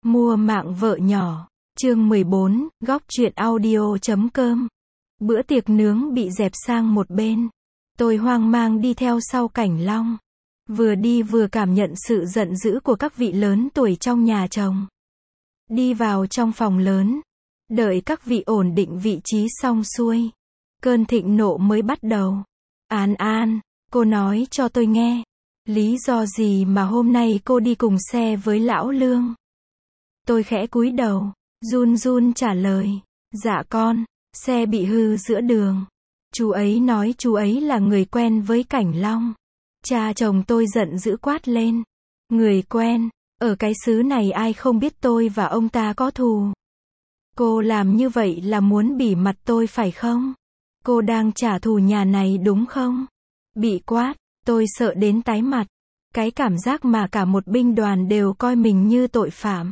Mua mạng vợ nhỏ. Chương 14, góc truyện audio.com. Bữa tiệc nướng bị dẹp sang một bên. Tôi hoang mang đi theo sau Cảnh Long. Vừa đi vừa cảm nhận sự giận dữ của các vị lớn tuổi trong nhà chồng. Đi vào trong phòng lớn. Đợi các vị ổn định vị trí xong xuôi. Cơn thịnh nộ mới bắt đầu. An, cô nói cho tôi nghe. Lý do gì mà hôm nay cô đi cùng xe với lão Lương? Tôi khẽ cúi đầu, run run trả lời. Dạ con, xe bị hư giữa đường. Chú ấy nói chú ấy là người quen với Cảnh Long. Cha chồng tôi giận dữ quát lên. Người quen, ở cái xứ này ai không biết tôi và ông ta có thù. Cô làm như vậy là muốn bỉ mặt tôi phải không? Cô đang trả thù nhà này đúng không? Bị quát, tôi sợ đến tái mặt. Cái cảm giác mà cả một binh đoàn đều coi mình như tội phạm.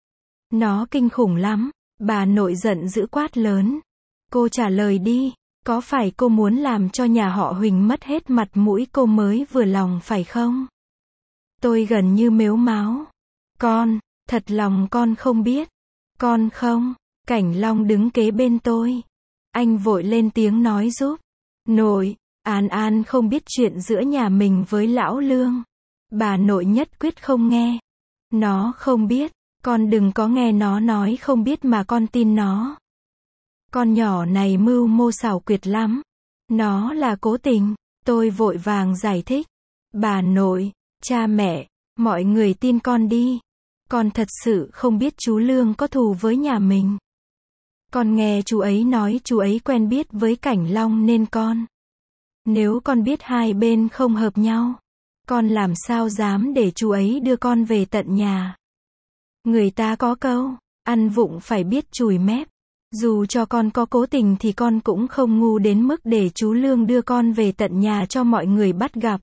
Nó kinh khủng lắm. Bà nội giận dữ quát lớn. Cô trả lời đi, có phải cô muốn làm cho nhà họ Huỳnh mất hết mặt mũi cô mới vừa lòng phải không? Tôi gần như mếu máo. Con, thật lòng con không biết. Con không. Cảnh Long đứng kế bên tôi. Anh vội lên tiếng nói giúp. Nội, An không biết chuyện giữa nhà mình với lão Lương. Bà nội nhất quyết không nghe. Nó không biết. Con đừng có nghe nó nói không biết mà con tin nó. Con nhỏ này mưu mô xảo quyệt lắm. Nó là cố tình. Tôi vội vàng giải thích. Bà nội, cha mẹ, mọi người tin con đi. Con thật sự không biết chú Lương có thù với nhà mình. Con nghe chú ấy nói chú ấy quen biết với Cảnh Long nên con. Nếu con biết hai bên không hợp nhau, con làm sao dám để chú ấy đưa con về tận nhà. Người ta có câu, ăn vụng phải biết chùi mép. Dù cho con có cố tình thì con cũng không ngu đến mức để chú Lương đưa con về tận nhà cho mọi người bắt gặp.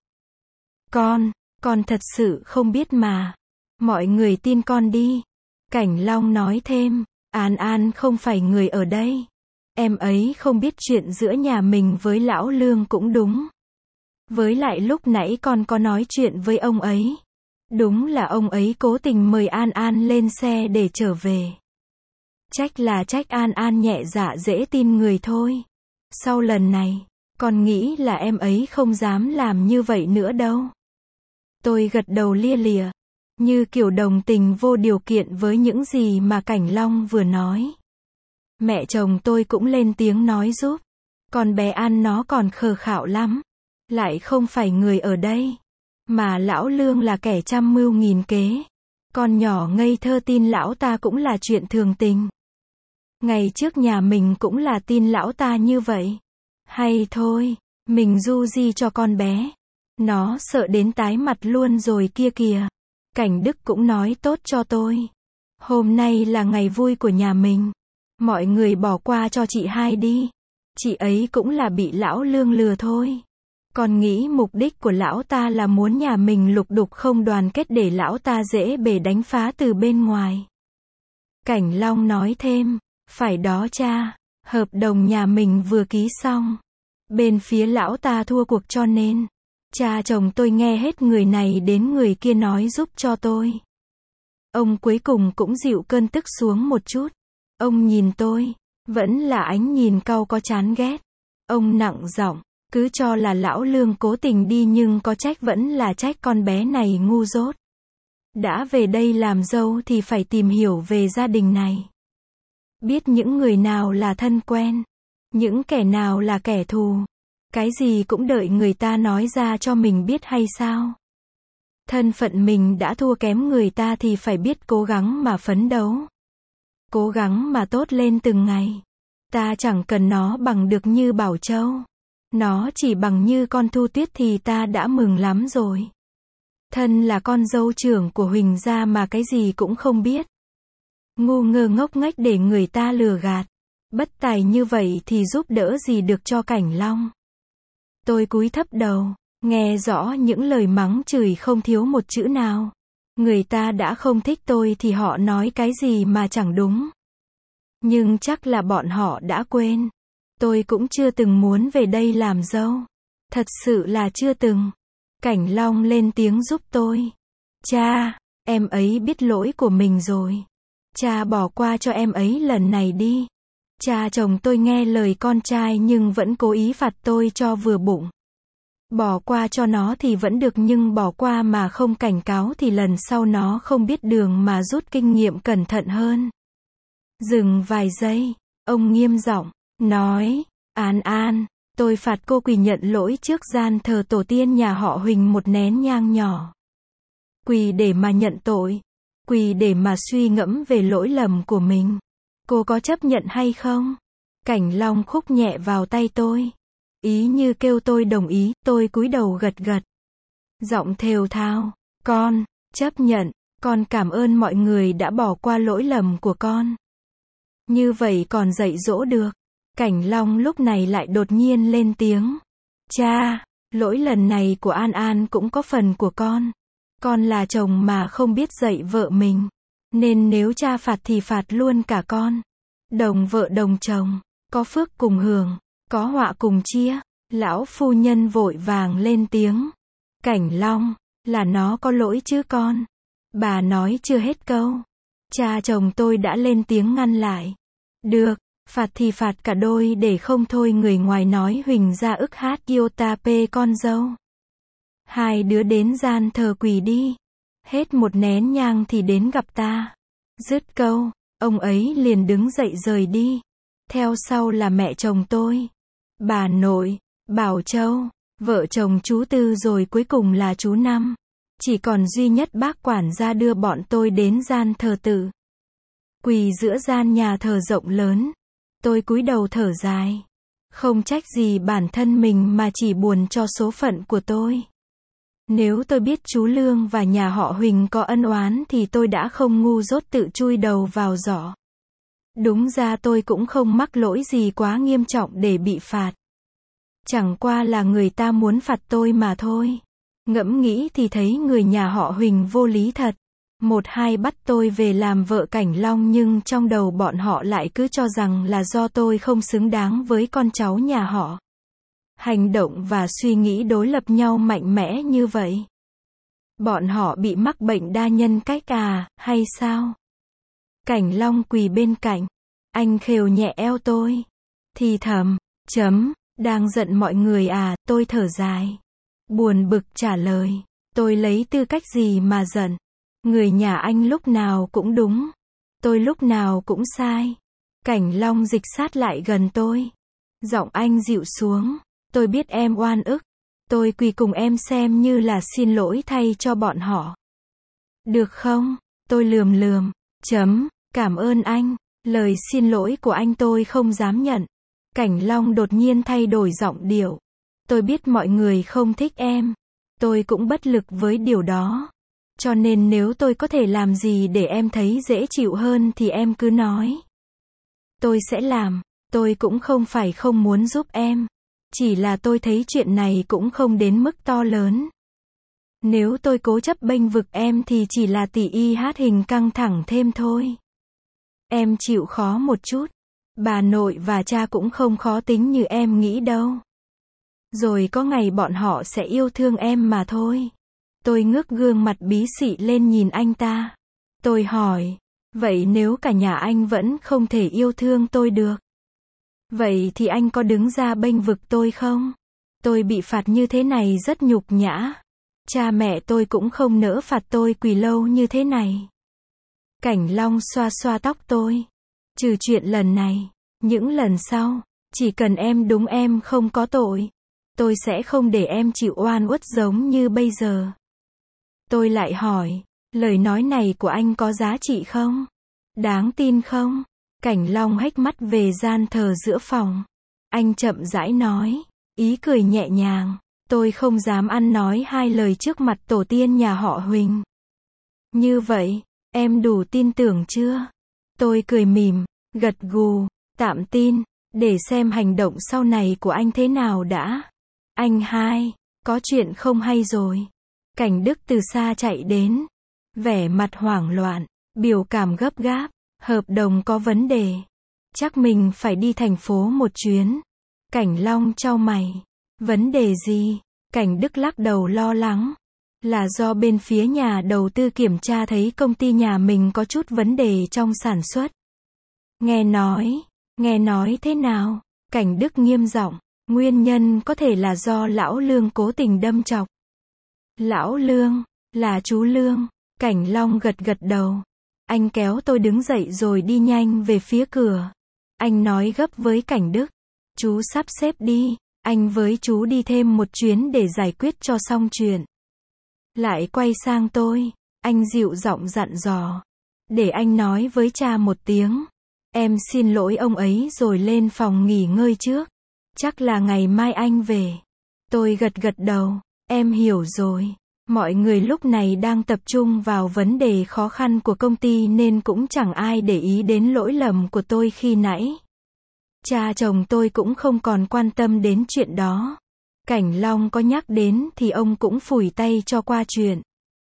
Con thật sự không biết mà. Mọi người tin con đi. Cảnh Long nói thêm, An không phải người ở đây. Em ấy không biết chuyện giữa nhà mình với lão Lương cũng đúng. Với lại lúc nãy con có nói chuyện với ông ấy. Đúng là ông ấy cố tình mời An lên xe để trở về. Trách là trách An nhẹ dạ dễ tin người thôi. Sau lần này, con nghĩ là em ấy không dám làm như vậy nữa đâu. Tôi gật đầu lia lịa, như kiểu đồng tình vô điều kiện với những gì mà Cảnh Long vừa nói. Mẹ chồng tôi cũng lên tiếng nói giúp. Con bé An nó còn khờ khạo lắm. Lại không phải người ở đây. Mà lão Lương là kẻ trăm mưu nghìn kế. Con nhỏ ngây thơ tin lão ta cũng là chuyện thường tình. Ngày trước nhà mình cũng là tin lão ta như vậy. Hay thôi, mình du di cho con bé. Nó sợ đến tái mặt luôn rồi kia kìa. Cảnh Đức cũng nói tốt cho tôi. Hôm nay là ngày vui của nhà mình. Mọi người bỏ qua cho chị hai đi. Chị ấy cũng là bị lão Lương lừa thôi. Con nghĩ mục đích của lão ta là muốn nhà mình lục đục không đoàn kết để lão ta dễ bề đánh phá từ bên ngoài. Cảnh Long nói thêm, phải đó cha, hợp đồng nhà mình vừa ký xong. Bên phía lão ta thua cuộc cho nên, cha chồng tôi nghe hết người này đến người kia nói giúp cho tôi. Ông cuối cùng cũng dịu cơn tức xuống một chút. Ông nhìn tôi, vẫn là ánh nhìn cau có chán ghét. Ông nặng giọng, cứ cho là lão Lương cố tình đi nhưng có trách vẫn là trách con bé này ngu dốt. Đã về đây làm dâu thì phải tìm hiểu về gia đình này. Biết những người nào là thân quen, những kẻ nào là kẻ thù. Cái gì cũng đợi người ta nói ra cho mình biết hay sao? Thân phận mình đã thua kém người ta thì phải biết cố gắng mà phấn đấu. Cố gắng mà tốt lên từng ngày. Ta chẳng cần nó bằng được như Bảo Châu. Nó chỉ bằng như con Thu Tuyết thì ta đã mừng lắm rồi. Thân là con dâu trưởng của Huỳnh gia mà cái gì cũng không biết. Ngu ngơ ngốc nghếch để người ta lừa gạt. Bất tài như vậy thì giúp đỡ gì được cho Cảnh Long. Tôi cúi thấp đầu, nghe rõ những lời mắng chửi không thiếu một chữ nào. Người ta đã không thích tôi thì họ nói cái gì mà chẳng đúng. Nhưng chắc là bọn họ đã quên. Tôi cũng chưa từng muốn về đây làm dâu. Thật sự là chưa từng. Cảnh Long lên tiếng giúp tôi. Cha, em ấy biết lỗi của mình rồi. Cha bỏ qua cho em ấy lần này đi. Cha chồng tôi nghe lời con trai nhưng vẫn cố ý phạt tôi cho vừa bụng. Bỏ qua cho nó thì vẫn được nhưng bỏ qua mà không cảnh cáo thì lần sau nó không biết đường mà rút kinh nghiệm cẩn thận hơn. Dừng vài giây, ông nghiêm giọng, nói, An An, tôi phạt cô quỳ nhận lỗi trước gian thờ tổ tiên nhà họ Huỳnh một nén nhang nhỏ. Quỳ để mà nhận tội. Quỳ để mà suy ngẫm về lỗi lầm của mình. Cô có chấp nhận hay không? Cảnh Long khúc nhẹ vào tay tôi. Ý như kêu tôi đồng ý, tôi cúi đầu gật gật. Giọng thều thào, con, chấp nhận, con cảm ơn mọi người đã bỏ qua lỗi lầm của con. Như vậy còn dạy dỗ được. Cảnh Long lúc này lại đột nhiên lên tiếng. Cha, lỗi lần này của An An cũng có phần của con. Con là chồng mà không biết dạy vợ mình. Nên nếu cha phạt thì phạt luôn cả con. Đồng vợ đồng chồng, có phước cùng hưởng, có họa cùng chia. Lão phu nhân vội vàng lên tiếng. Cảnh Long, là nó có lỗi chứ con. Bà nói chưa hết câu. Cha chồng tôi đã lên tiếng ngăn lại. Được, phạt thì phạt cả đôi để không thôi người ngoài nói Huỳnh ra ức hát iota p con dâu. Hai đứa đến gian thờ quỳ đi. Hết một nén nhang thì đến gặp ta. Dứt câu, ông ấy liền đứng dậy rời đi. Theo sau là mẹ chồng tôi, bà nội, Bảo Châu, vợ chồng chú Tư rồi cuối cùng là chú Năm. Chỉ còn duy nhất bác quản gia đưa bọn tôi đến gian thờ tự. Quỳ giữa gian nhà thờ rộng lớn. Tôi cúi đầu thở dài. Không trách gì bản thân mình mà chỉ buồn cho số phận của tôi. Nếu tôi biết chú Lương và nhà họ Huỳnh có ân oán thì tôi đã không ngu dốt tự chui đầu vào giỏ. Đúng ra tôi cũng không mắc lỗi gì quá nghiêm trọng để bị phạt. Chẳng qua là người ta muốn phạt tôi mà thôi. Ngẫm nghĩ thì thấy người nhà họ Huỳnh vô lý thật. Một hai bắt tôi về làm vợ Cảnh Long nhưng trong đầu bọn họ lại cứ cho rằng là do tôi không xứng đáng với con cháu nhà họ. Hành động và suy nghĩ đối lập nhau mạnh mẽ như vậy. Bọn họ bị mắc bệnh đa nhân cách à, hay sao? Cảnh Long quỳ bên cạnh. Anh khều nhẹ eo tôi. Thì thầm, đang giận mọi người à, tôi thở dài. Buồn bực trả lời. Tôi lấy tư cách gì mà giận? Người nhà anh lúc nào cũng đúng. Tôi lúc nào cũng sai. Cảnh Long dịch sát lại gần tôi. Giọng anh dịu xuống. Tôi biết em oan ức. Tôi quỳ cùng em xem như là xin lỗi thay cho bọn họ. Được không? Tôi lườm. Cảm ơn anh. Lời xin lỗi của anh tôi không dám nhận. Cảnh Long đột nhiên thay đổi giọng điệu. Tôi biết mọi người không thích em. Tôi cũng bất lực với điều đó. Cho nên nếu tôi có thể làm gì để em thấy dễ chịu hơn thì em cứ nói. Tôi sẽ làm. Tôi cũng không phải không muốn giúp em. Chỉ là tôi thấy chuyện này cũng không đến mức to lớn. Nếu tôi cố chấp bênh vực em thì chỉ là tỉ y hát hình căng thẳng thêm thôi. Em chịu khó một chút. Bà nội và cha cũng không khó tính như em nghĩ đâu. Rồi có ngày bọn họ sẽ yêu thương em mà thôi. Tôi ngước gương mặt bí xị lên nhìn anh ta. Tôi hỏi, vậy nếu cả nhà anh vẫn không thể yêu thương tôi được? Vậy thì anh có đứng ra bênh vực tôi không? Tôi bị phạt như thế này rất nhục nhã. Cha mẹ tôi cũng không nỡ phạt tôi quỳ lâu như thế này. Cảnh Long xoa xoa tóc tôi. Trừ chuyện lần này, những lần sau, chỉ cần em đúng em không có tội, tôi sẽ không để em chịu oan uất giống như bây giờ. Tôi lại hỏi, lời nói này của anh có giá trị không? Đáng tin không? Cảnh Long hếch mắt về gian thờ giữa phòng. Anh chậm rãi nói, ý cười nhẹ nhàng, tôi không dám ăn nói hai lời trước mặt tổ tiên nhà họ Huỳnh. Như vậy, em đủ tin tưởng chưa? Tôi cười mỉm, gật gù, tạm tin, để xem hành động sau này của anh thế nào đã. Anh hai, có chuyện không hay rồi. Cảnh Đức từ xa chạy đến, vẻ mặt hoảng loạn, biểu cảm gấp gáp, hợp đồng có vấn đề. Chắc mình phải đi thành phố một chuyến. Cảnh Long chau mày, vấn đề gì? Cảnh Đức lắc đầu lo lắng. Là do bên phía nhà đầu tư kiểm tra thấy công ty nhà mình có chút vấn đề trong sản xuất. Nghe nói thế nào? Cảnh Đức nghiêm giọng, nguyên nhân có thể là do lão Lương cố tình đâm chọc. Lão Lương, là chú Lương. Cảnh Long gật gật đầu. Anh kéo tôi đứng dậy rồi đi nhanh về phía cửa. Anh nói gấp với Cảnh Đức, chú sắp xếp đi, anh với chú đi thêm một chuyến để giải quyết cho xong chuyện. Lại quay sang tôi, anh dịu giọng dặn dò, để anh nói với cha một tiếng. Em xin lỗi ông ấy rồi lên phòng nghỉ ngơi trước. Chắc là ngày mai anh về. Tôi gật gật đầu, em hiểu rồi. Mọi người lúc này đang tập trung vào vấn đề khó khăn của công ty nên cũng chẳng ai để ý đến lỗi lầm của tôi khi nãy. Cha chồng tôi cũng không còn quan tâm đến chuyện đó. Cảnh Long có nhắc đến thì ông cũng phủi tay cho qua chuyện.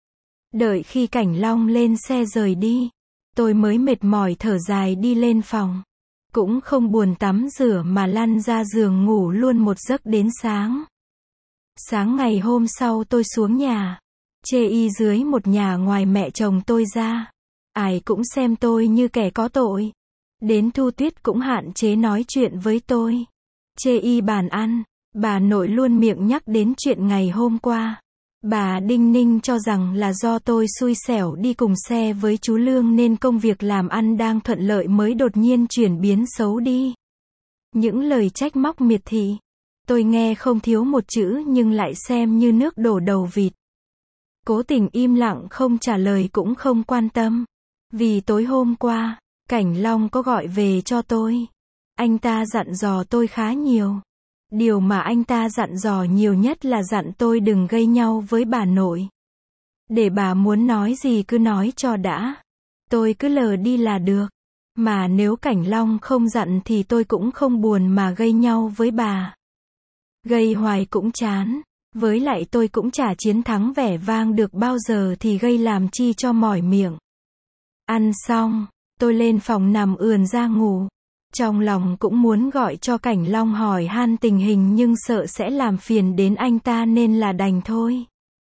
Đợi khi Cảnh Long lên xe rời đi, tôi mới mệt mỏi thở dài đi lên phòng. Cũng không buồn tắm rửa mà lăn ra giường ngủ luôn một giấc đến sáng. Sáng ngày hôm sau tôi xuống nhà, chê y dưới một nhà ngoài mẹ chồng tôi ra. Ai cũng xem tôi như kẻ có tội. Đến Thu Tuyết cũng hạn chế nói chuyện với tôi. Chê y bàn ăn, bà nội luôn miệng nhắc đến chuyện ngày hôm qua. Bà đinh ninh cho rằng là do tôi xui xẻo đi cùng xe với chú Lương nên công việc làm ăn đang thuận lợi mới đột nhiên chuyển biến xấu đi. Những lời trách móc miệt thị, tôi nghe không thiếu một chữ nhưng lại xem như nước đổ đầu vịt. Cố tình im lặng không trả lời cũng không quan tâm. Vì tối hôm qua, Cảnh Long có gọi về cho tôi. Anh ta dặn dò tôi khá nhiều. Điều mà anh ta dặn dò nhiều nhất là dặn tôi đừng gây nhau với bà nội. Để bà muốn nói gì cứ nói cho đã. Tôi cứ lờ đi là được. Mà nếu Cảnh Long không dặn thì tôi cũng không buồn mà gây nhau với bà. Gây hoài cũng chán. Với lại tôi cũng chả chiến thắng vẻ vang được bao giờ thì gây làm chi cho mỏi miệng. Ăn xong, tôi lên phòng nằm ườn ra ngủ. Trong lòng cũng muốn gọi cho Cảnh Long hỏi han tình hình nhưng sợ sẽ làm phiền đến anh ta nên là đành thôi.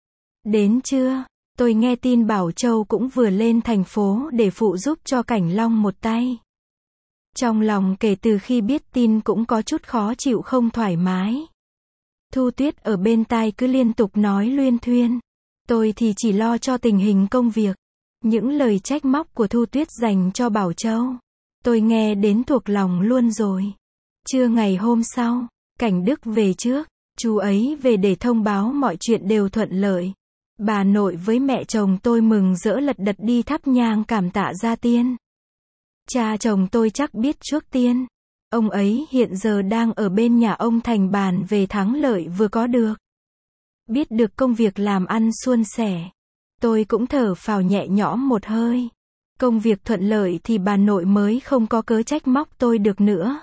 Đến trưa, tôi nghe tin Bảo Châu cũng vừa lên thành phố để phụ giúp cho Cảnh Long một tay. Trong lòng kể từ khi biết tin cũng có chút khó chịu không thoải mái. Thu Tuyết ở bên tai cứ liên tục nói luyên thuyên. Tôi thì chỉ lo cho tình hình công việc. Những lời trách móc của Thu Tuyết dành cho Bảo Châu, tôi nghe đến thuộc lòng luôn rồi. Trưa ngày hôm sau, Cảnh Đức về trước. Chú ấy về để thông báo mọi chuyện đều thuận lợi. Bà nội với mẹ chồng tôi mừng rỡ lật đật đi thắp nhang cảm tạ gia tiên. Cha chồng tôi chắc biết trước tiên. Ông ấy hiện giờ đang ở bên nhà ông Thành bàn về thắng lợi vừa có được. Biết được công việc làm ăn suôn sẻ, tôi cũng thở phào nhẹ nhõm một hơi. Công việc thuận lợi thì bà nội mới không có cớ trách móc tôi được nữa.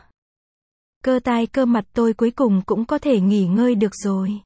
Cơ tai cơ mặt tôi cuối cùng cũng có thể nghỉ ngơi được rồi.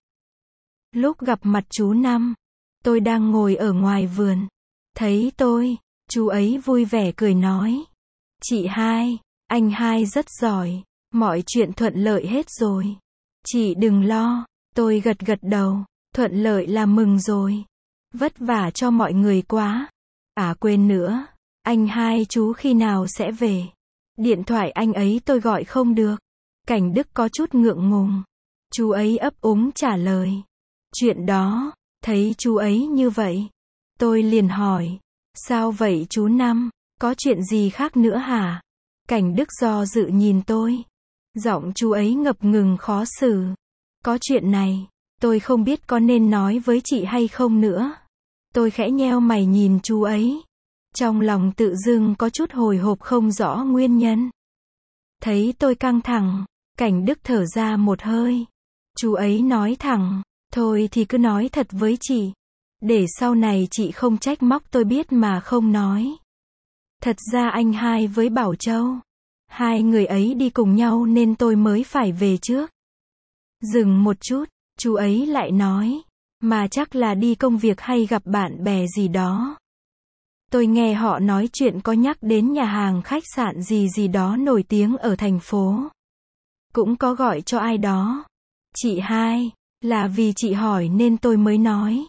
Lúc gặp mặt chú Năm, tôi đang ngồi ở ngoài vườn. Thấy tôi, chú ấy vui vẻ cười nói. Chị Hai, anh Hai rất giỏi, mọi chuyện thuận lợi hết rồi. Chị đừng lo, tôi gật gật đầu, thuận lợi là mừng rồi. Vất vả cho mọi người quá. À quên nữa, anh Hai chú khi nào sẽ về? Điện thoại anh ấy tôi gọi không được. Cảnh Đức có chút ngượng ngùng. Chú ấy ấp úng trả lời. Chuyện đó, thấy chú ấy như vậy. Tôi liền hỏi. Sao vậy chú Năm, có chuyện gì khác nữa hả? Cảnh Đức do dự nhìn tôi. Giọng chú ấy ngập ngừng khó xử. Có chuyện này, tôi không biết có nên nói với chị hay không nữa. Tôi khẽ nheo mày nhìn chú ấy. Trong lòng tự dưng có chút hồi hộp không rõ nguyên nhân. Thấy tôi căng thẳng, Cảnh Đức thở ra một hơi. Chú ấy nói thẳng, thôi thì cứ nói thật với chị. Để sau này chị không trách móc tôi biết mà không nói. Thật ra anh Hai với Bảo Châu, hai người ấy đi cùng nhau nên tôi mới phải về trước. Dừng một chút, chú ấy lại nói. Mà chắc là đi công việc hay gặp bạn bè gì đó. Tôi nghe họ nói chuyện có nhắc đến nhà hàng khách sạn gì đó nổi tiếng ở thành phố. Cũng có gọi cho ai đó. Chị Hai, là vì chị hỏi nên tôi mới nói.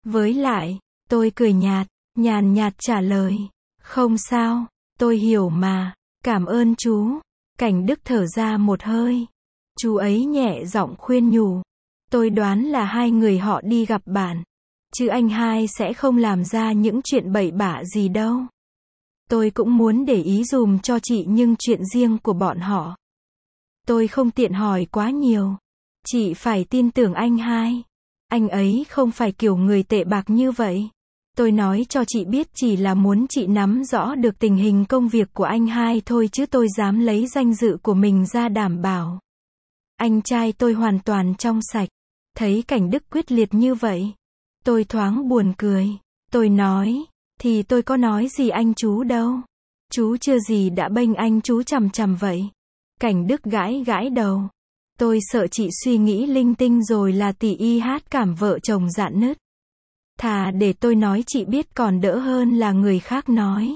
Với lại, tôi cười nhạt, nhàn nhạt trả lời. Không sao, tôi hiểu mà. Cảm ơn chú. Cảnh Đức thở ra một hơi. Chú ấy nhẹ giọng khuyên nhủ. Tôi đoán là hai người họ đi gặp bạn. Chứ anh hai sẽ không làm ra những chuyện bậy bạ gì đâu. Tôi cũng muốn để ý dùm cho chị nhưng chuyện riêng của bọn họ. Tôi không tiện hỏi quá nhiều. Chị phải tin tưởng anh hai. Anh ấy không phải kiểu người tệ bạc như vậy. Tôi nói cho chị biết chỉ là muốn chị nắm rõ được tình hình công việc của anh hai thôi chứ tôi dám lấy danh dự của mình ra đảm bảo. Anh trai tôi hoàn toàn trong sạch. Thấy Cảnh Đức quyết liệt như vậy. Tôi thoáng buồn cười. Tôi nói, thì tôi có nói gì anh chú đâu. Chú chưa gì đã bênh anh chú chằm chằm vậy. Cảnh Đức gãi gãi đầu. Tôi sợ chị suy nghĩ linh tinh rồi là tỉ y hát cảm vợ chồng rạn nứt. Thà để tôi nói chị biết còn đỡ hơn là người khác nói.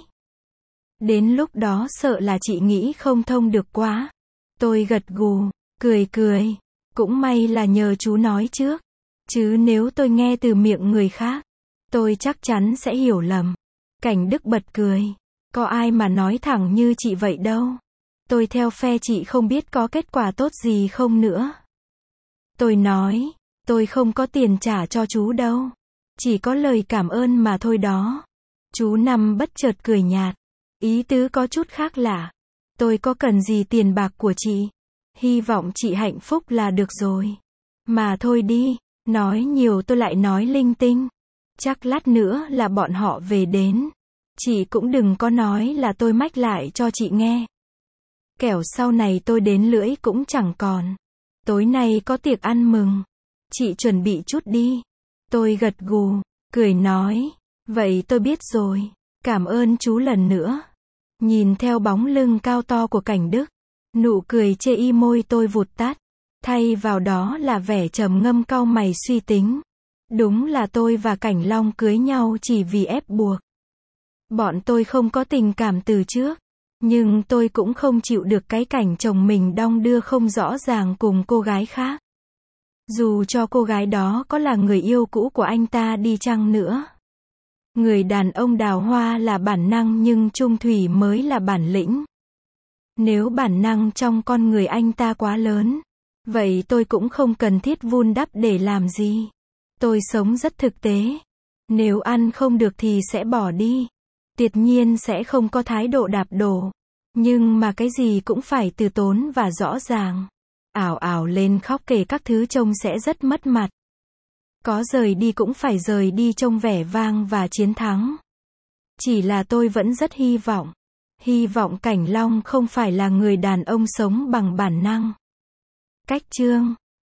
Đến lúc đó sợ là chị nghĩ không thông được quá. Tôi gật gù, cười cười. Cũng may là nhờ chú nói trước. Chứ nếu tôi nghe từ miệng người khác, tôi chắc chắn sẽ hiểu lầm. Cảnh Đức bật cười. Có ai mà nói thẳng như chị vậy đâu. Tôi theo phe chị không biết có kết quả tốt gì không nữa. Tôi nói, tôi không có tiền trả cho chú đâu. Chỉ có lời cảm ơn mà thôi đó. Chú Năm bất chợt cười nhạt. Ý tứ có chút khác lạ. Tôi có cần gì tiền bạc của chị. Hy vọng chị hạnh phúc là được rồi. Mà thôi đi, nói nhiều tôi lại nói linh tinh. Chắc lát nữa là bọn họ về đến. Chị cũng đừng có nói là tôi mách lại cho chị nghe. Kẻo sau này tôi đến lưỡi cũng chẳng còn. Tối nay có tiệc ăn mừng. Chị chuẩn bị chút đi. Tôi gật gù, cười nói. Vậy tôi biết rồi. Cảm ơn chú lần nữa. Nhìn theo bóng lưng cao to của Cảnh Đức. Nụ cười chê y môi tôi vụt tắt. Thay vào đó là vẻ trầm ngâm cau mày suy tính. Đúng là tôi và Cảnh Long cưới nhau chỉ vì ép buộc. Bọn tôi không có tình cảm từ trước. Nhưng tôi cũng không chịu được cái cảnh chồng mình đong đưa không rõ ràng cùng cô gái khác. Dù cho cô gái đó có là người yêu cũ của anh ta đi chăng nữa. Người đàn ông đào hoa là bản năng nhưng trung thủy mới là bản lĩnh. Nếu bản năng trong con người anh ta quá lớn, vậy tôi cũng không cần thiết vun đắp để làm gì. Tôi sống rất thực tế. Nếu ăn không được thì sẽ bỏ đi. Tuyệt nhiên sẽ không có thái độ đạp đổ. Nhưng mà cái gì cũng phải từ tốn và rõ ràng. Ảo ảo lên khóc kể các thứ trông sẽ rất mất mặt. Có rời đi cũng phải rời đi trông vẻ vang và chiến thắng. Chỉ là tôi vẫn rất hy vọng. Hy vọng Cảnh Long không phải là người đàn ông sống bằng bản năng. Cách chương